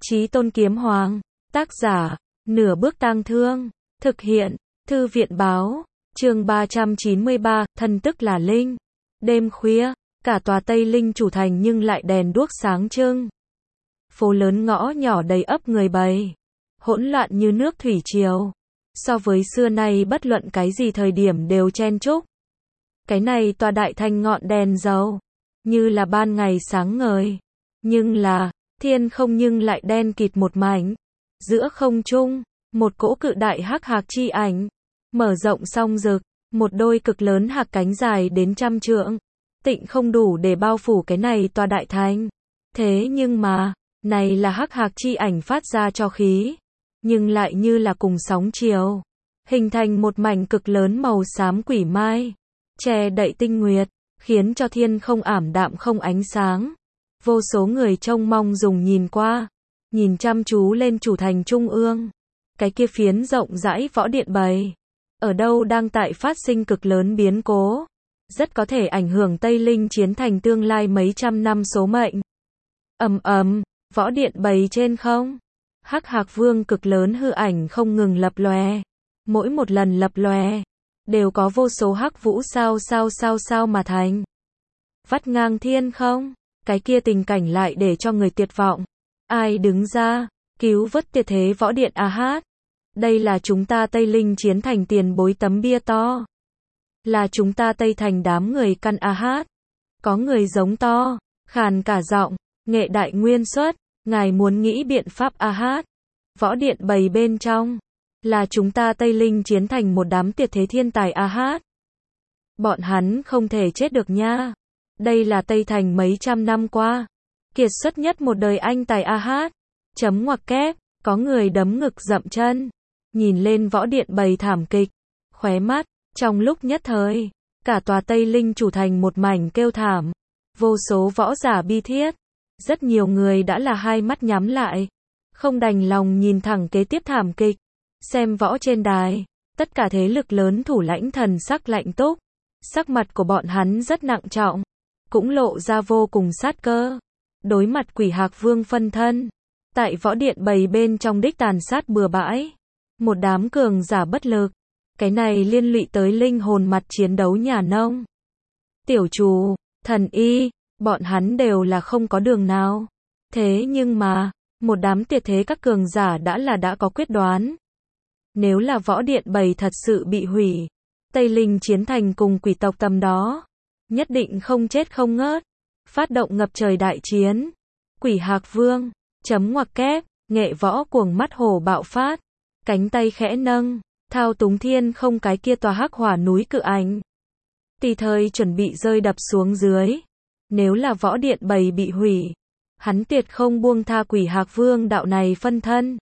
Chí Tôn Kiếm Hoàng, tác giả, Nửa Bước Tang Thương, thực hiện, Thư viện Báo, chương 393, thân tức là Linh. Đêm khuya, cả tòa Tây Linh chủ thành nhưng lại đèn đuốc sáng trưng. Phố lớn ngõ nhỏ đầy ắp người bày, hỗn loạn như nước thủy triều. So với xưa nay bất luận cái gì thời điểm đều chen chúc. Cái này tòa đại thành ngọn đèn dầu, như là ban ngày sáng ngời. Nhưng là, thiên không nhưng lại đen kịt một mảnh. Giữa không trung, một cỗ cự đại hắc hạc chi ảnh, mở rộng song rực, một đôi cực lớn hạc cánh dài đến 100 trượng. Tịnh không đủ để bao phủ cái này tòa đại thành. Thế nhưng mà, này là hắc hạc chi ảnh phát ra cho khí, nhưng lại như là cùng sóng chiều, hình thành một mảnh cực lớn màu xám quỷ mai, che đậy tinh nguyệt, khiến cho thiên không ảm đạm không ánh sáng. Vô số người trông mong dùng nhìn qua, nhìn chăm chú lên chủ thành trung ương, cái kia phiến rộng rãi võ điện bày, ở đâu đang tại phát sinh cực lớn biến cố, rất có thể ảnh hưởng Tây Linh chiến thành tương lai mấy trăm năm số mệnh. Ầm ầm, võ điện bày trên không, hắc hạc vương cực lớn hư ảnh không ngừng lập lòe, mỗi một lần lập lòe đều có vô số hắc vũ sao mà thành, vắt ngang thiên không. Cái kia tình cảnh lại để cho người tuyệt vọng. Ai đứng ra cứu vớt tuyệt thế võ điện a hát? Đây là chúng ta Tây Linh chiến thành tiền bối tấm bia to, là chúng ta Tây thành đám người căn a hát. Có người giống to, khàn cả giọng, nghệ đại nguyên xuất, ngài muốn nghĩ biện pháp a hát. Võ điện bày bên trong, là chúng ta Tây Linh chiến thành một đám tuyệt thế thiên tài a hát. Bọn hắn không thể chết được nha. Đây là Tây thành mấy trăm năm qua kiệt xuất nhất một đời anh tài a hát. Chấm ngoặc kép, có người đấm ngực dậm chân, nhìn lên võ điện bày thảm kịch, khóe mắt, trong lúc nhất thời, cả tòa Tây Linh chủ thành một mảnh kêu thảm, vô số võ giả bi thiết, rất nhiều người đã là hai mắt nhắm lại, không đành lòng nhìn thẳng kế tiếp thảm kịch. Xem võ trên đài, tất cả thế lực lớn thủ lãnh thần sắc lạnh túc, sắc mặt của bọn hắn rất nặng trọng, cũng lộ ra vô cùng sát cơ. Đối mặt quỷ hạc vương phân thân, tại võ điện bày bên trong đích tàn sát bừa bãi, một đám cường giả bất lực, cái này liên lụy tới linh hồn mặt chiến đấu nhà nông, tiểu trù, thần y, bọn hắn đều là không có đường nào. Thế nhưng mà, một đám tuyệt thế các cường giả đã có quyết đoán. Nếu là võ điện bày thật sự bị hủy, Tây Linh chiến thành cùng quỷ tộc tầm đó nhất định không chết không ngớt, phát động ngập trời đại chiến. Quỷ hạc vương, chấm ngoặc kép, nghệ võ cuồng mắt hổ bạo phát, cánh tay khẽ nâng, thao túng thiên không cái kia tòa hắc hỏa núi cự ảnh, tùy thời chuẩn bị rơi đập xuống dưới. Nếu là võ điện bày bị hủy, hắn tuyệt không buông tha quỷ hạc vương đạo này phân thân,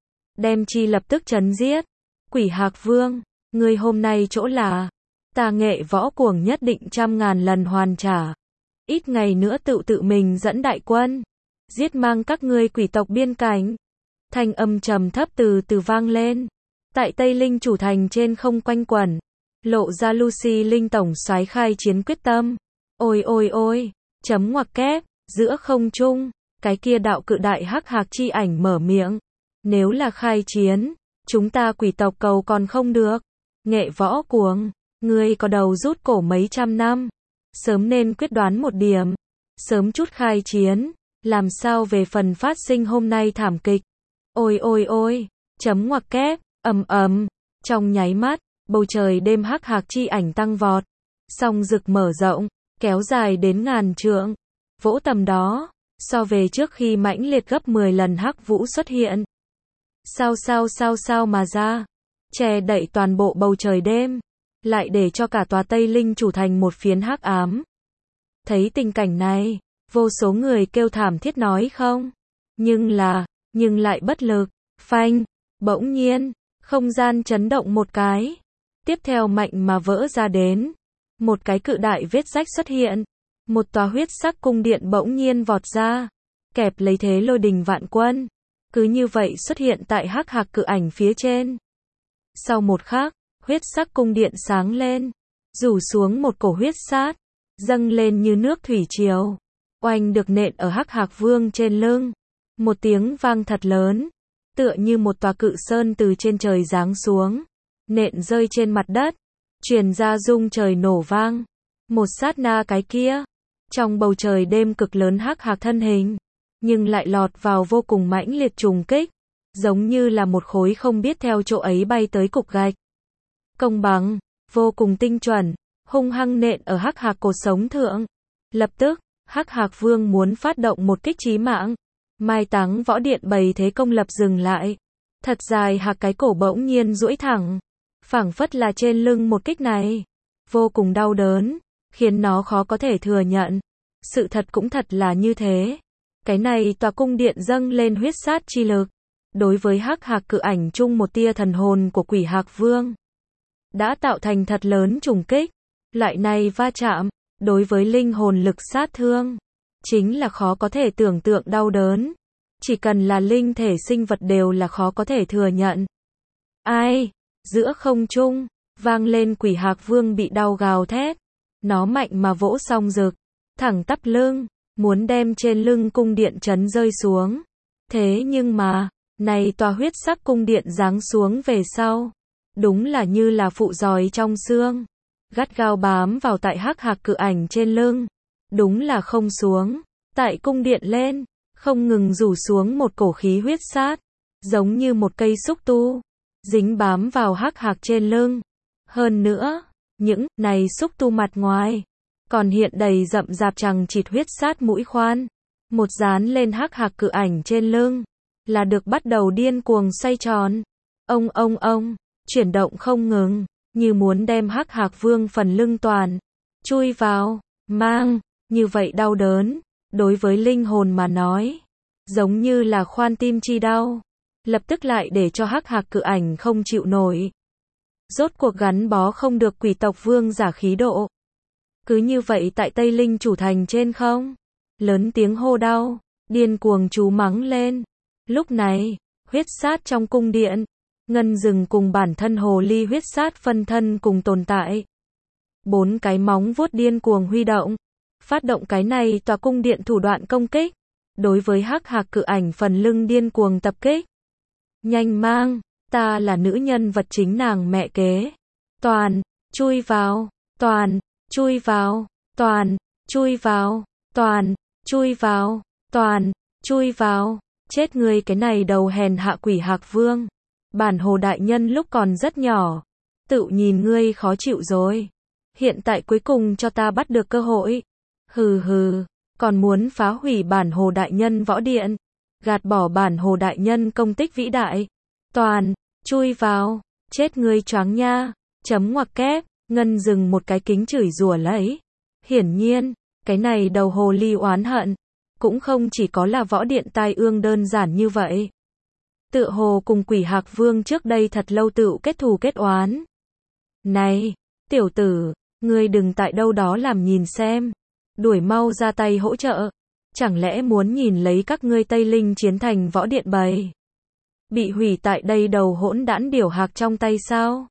đem chi lập tức chấn giết. Quỷ hạc vương, ngươi hôm nay chỗ là, ta nghệ võ cuồng nhất định 100.000 lần hoàn trả. Ít ngày nữa tự mình dẫn đại quân, giết mang các ngươi quỷ tộc biên cảnh. Thanh âm trầm thấp từ từ vang lên, tại Tây Linh chủ thành trên không quanh quẩn, lộ ra Lucy Linh tổng soái khai chiến quyết tâm. Ôi ôi ôi, chấm ngoặc kép, giữa không trung, cái kia đạo cự đại hắc hạc chi ảnh mở miệng. Nếu là khai chiến, chúng ta quỷ tộc cầu còn không được. Nghệ võ cuồng, ngươi có đầu rút cổ mấy trăm năm, sớm nên quyết đoán một điểm, sớm chút khai chiến, làm sao về phần phát sinh hôm nay thảm kịch. Ôi ôi ôi, chấm ngoặc kép, ầm ầm, trong nháy mắt, bầu trời đêm hắc hạc chi ảnh tăng vọt, song rực mở rộng, kéo dài đến 1000 trượng, vỗ tầm đó, so về trước khi mãnh liệt gấp 10 lần hắc vũ xuất hiện. Sao mà ra, che đậy toàn bộ bầu trời đêm, lại để cho cả tòa Tây Linh chủ thành một phiến hắc ám. Thấy tình cảnh này, vô số người kêu thảm thiết nói không, nhưng lại bất lực. Phanh, bỗng nhiên, không gian chấn động một cái, tiếp theo mạnh mà vỡ ra đến, một cái cự đại vết rách xuất hiện, một tòa huyết sắc cung điện bỗng nhiên vọt ra, kẹp lấy thế lôi đình vạn quân, cứ như vậy xuất hiện tại hắc hạc cự ảnh phía trên. Sau một khắc, huyết sắc cung điện sáng lên, rủ xuống một cổ huyết sát, dâng lên như nước thủy triều, oanh được nện ở hắc hạc vương trên lưng. Một tiếng vang thật lớn, tựa như một tòa cự sơn từ trên trời giáng xuống, nện rơi trên mặt đất, truyền ra rung trời nổ vang. Một sát na cái kia, trong bầu trời đêm cực lớn hắc hạc thân hình, nhưng lại lọt vào vô cùng mãnh liệt trùng kích, giống như là một khối không biết theo chỗ ấy bay tới cục gạch. Công bằng, vô cùng tinh chuẩn, hung hăng nện ở hắc hạc cột sống thượng. Lập tức, hắc hạc vương muốn phát động một kích chí mạng. Mai Táng võ điện bày thế công lập dừng lại. Thật dài hạc cái cổ bỗng nhiên duỗi thẳng, phảng phất là trên lưng một kích này vô cùng đau đớn, khiến nó khó có thể thừa nhận. Sự thật cũng thật là như thế. Cái này tòa cung điện dâng lên huyết sát chi lực. Đối với hắc hạc cự ảnh chung một tia thần hồn của quỷ hạc vương, đã tạo thành thật lớn trùng kích. Loại này va chạm, đối với linh hồn lực sát thương, chính là khó có thể tưởng tượng đau đớn. Chỉ cần là linh thể sinh vật đều là khó có thể thừa nhận. Ai? Giữa không trung, vang lên quỷ hạc vương bị đau gào thét. Nó mạnh mà vỗ song rực, thẳng tắp lưng, muốn đem trên lưng cung điện chấn rơi xuống. Thế nhưng mà, này tòa huyết sắc cung điện giáng xuống về sau, đúng là như là phụ giòi trong xương, gắt gao bám vào tại hắc hạc cự ảnh trên lưng. Đúng là không xuống, tại cung điện lên, không ngừng rủ xuống một cổ khí huyết sát, giống như một cây xúc tu, dính bám vào hắc hạc trên lưng. Hơn nữa, những này xúc tu mặt ngoài, còn hiện đầy rậm rạp chằng chịt huyết sát mũi khoan. Một dán lên hắc hạc cự ảnh trên lưng, là được bắt đầu điên cuồng xoay tròn. Ông, chuyển động không ngừng, như muốn đem hắc hạc vương phần lưng toàn chui vào, mang. Như vậy đau đớn, đối với linh hồn mà nói, giống như là khoan tim chi đau, lập tức lại để cho hắc hạc cự ảnh không chịu nổi. Rốt cuộc gắn bó không được quỷ tộc vương giả khí độ. Cứ như vậy tại Tây Linh chủ thành trên không, lớn tiếng hô đau, điên cuồng chú mắng lên. Lúc này, huyết sát trong cung điện, Ngân Dừng cùng bản thân hồ ly huyết sát phân thân cùng tồn tại. 4 cái móng vuốt điên cuồng huy động, phát động cái này tòa cung điện thủ đoạn công kích, đối với hắc hạc cự ảnh phần lưng điên cuồng tập kích. Nhanh mang, ta là nữ nhân vật chính nàng mẹ kế. Toàn, chui vào, toàn, chui vào, toàn, chui vào, toàn, chui vào, toàn, chui vào. Chết ngươi cái này đầu hèn hạ quỷ hạc vương. Bản hồ đại nhân lúc còn rất nhỏ, tự nhìn ngươi khó chịu rồi. Hiện tại cuối cùng cho ta bắt được cơ hội. Hừ, còn muốn phá hủy bản hồ đại nhân võ điện, gạt bỏ bản hồ đại nhân công tích vĩ đại. Toàn, chui vào, chết ngươi choáng nha. Chấm ngoặc kép, Ngân Dừng một cái kính chửi rủa lấy. Hiển nhiên, cái này đầu hồ ly oán hận, cũng không chỉ có là võ điện tai ương đơn giản như vậy. Tựa hồ cùng quỷ hạc vương trước đây thật lâu tựu kết thù kết oán. Này, tiểu tử, ngươi đừng tại đâu đó làm nhìn xem. Đuổi mau ra tay hỗ trợ. Chẳng lẽ muốn nhìn lấy các ngươi Tây Linh chiến thành võ điện bầy bị hủy tại đây đầu hỗn đản điểu hạc trong tay sao?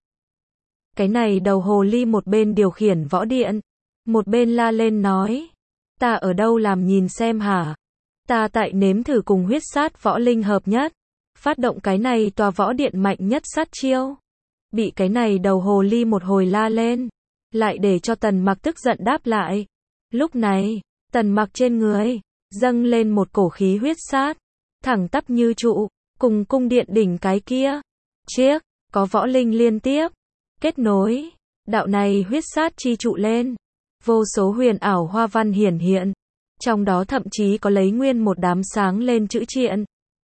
Cái này đầu hồ ly một bên điều khiển võ điện, một bên la lên nói. Ta ở đâu làm nhìn xem hả? Ta tại nếm thử cùng huyết sát võ linh hợp nhất, phát động cái này tòa võ điện mạnh nhất sát chiêu. Bị cái này đầu hồ ly một hồi la lên, lại để cho Tần Mặc tức giận đáp lại. Lúc này, Tần Mặc trên người dâng lên một cổ khí huyết sát, thẳng tắp như trụ, cùng cung điện đỉnh cái kia, chiếc, có võ linh liên tiếp kết nối, đạo này huyết sát chi trụ lên, vô số huyền ảo hoa văn hiển hiện, trong đó thậm chí có lấy nguyên một đám sáng lên chữ triện,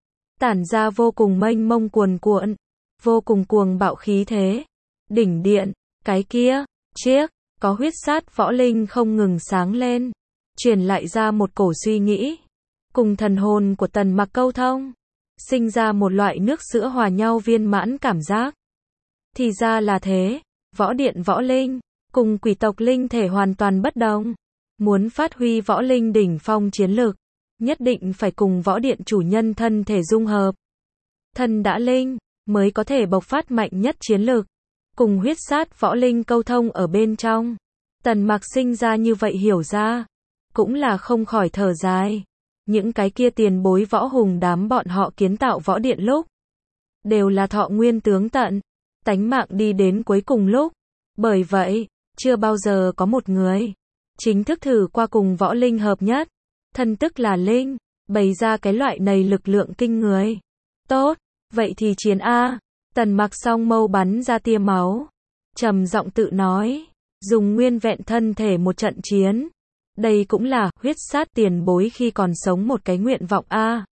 tản ra vô cùng mênh mông cuồn cuộn, vô cùng cuồng bạo khí thế. Đỉnh điện, cái kia, chiếc, có huyết sát võ linh không ngừng sáng lên, truyền lại ra một cổ suy nghĩ, cùng thần hồn của Tần Mặc câu thông, sinh ra một loại nước sữa hòa nhau viên mãn cảm giác. Thì ra là thế, võ điện võ linh, cùng quỷ tộc linh thể hoàn toàn bất đồng. Muốn phát huy võ linh đỉnh phong chiến lực, nhất định phải cùng võ điện chủ nhân thân thể dung hợp. Thân đã linh, mới có thể bộc phát mạnh nhất chiến lực. Cùng huyết sát võ linh câu thông ở bên trong. Tần Mặc sinh ra như vậy hiểu ra, cũng là không khỏi thở dài. Những cái kia tiền bối võ hùng đám bọn họ kiến tạo võ điện lúc, đều là thọ nguyên tướng tận, tánh mạng đi đến cuối cùng lúc. Bởi vậy, chưa bao giờ có một người chính thức thử qua cùng võ linh hợp nhất, thân tức là linh, bày ra cái loại này lực lượng kinh người. Tốt, vậy thì chiến A. Tần Mặc song mâu bắn ra tia máu, trầm giọng tự nói, dùng nguyên vẹn thân thể một trận chiến. Đây cũng là huyết sát tiền bối khi còn sống một cái nguyện vọng A.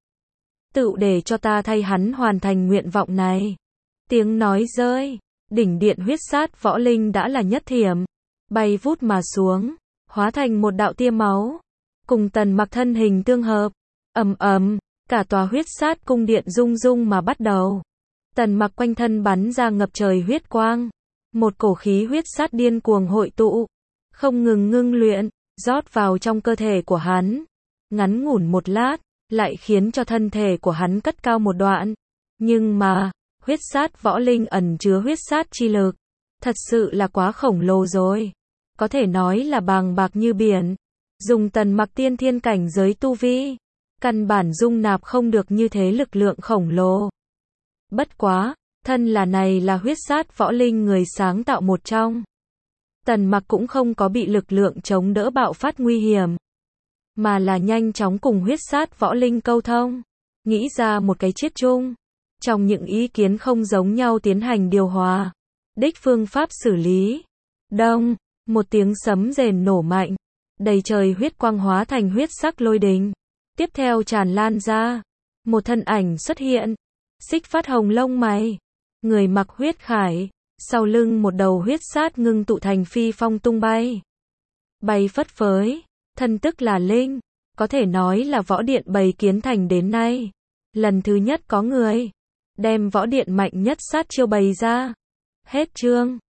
Tự để cho ta thay hắn hoàn thành nguyện vọng này. Tiếng nói rơi, đỉnh điện huyết sát võ linh đã là nhất thiểm, bay vút mà xuống, hóa thành một đạo tia máu, cùng Tần Mặc thân hình tương hợp. Ầm ầm, cả tòa huyết sát cung điện rung rung mà bắt đầu. Tần Mặc quanh thân bắn ra ngập trời huyết quang, một cổ khí huyết sát điên cuồng hội tụ, không ngừng ngưng luyện, rót vào trong cơ thể của hắn. Ngắn ngủn một lát, lại khiến cho thân thể của hắn cất cao một đoạn. Nhưng mà, huyết sát võ linh ẩn chứa huyết sát chi lực, thật sự là quá khổng lồ rồi. Có thể nói là bàng bạc như biển. Dùng Tần Mặc tiên thiên cảnh giới tu vi, căn bản dung nạp không được như thế lực lượng khổng lồ. Bất quá, thân là này là huyết sát võ linh người sáng tạo một trong. Tần Mặc cũng không có bị lực lượng chống đỡ bạo phát nguy hiểm, mà là nhanh chóng cùng huyết sát võ linh câu thông, nghĩ ra một cái chiết chung. Trong những ý kiến không giống nhau tiến hành điều hòa, đích phương pháp xử lý. Đông, một tiếng sấm rền nổ mạnh, đầy trời huyết quang hóa thành huyết sắc lôi đình. Tiếp theo tràn lan ra, một thân ảnh xuất hiện, xích phát hồng lông mày, người mặc huyết khải, sau lưng một đầu huyết sát ngưng tụ thành phi phong tung bay. Bay phất phới, thân tức là linh, có thể nói là võ điện bày kiến thành đến nay. Lần thứ nhất có người đem võ điện mạnh nhất sát chiêu bày ra. Hết chương.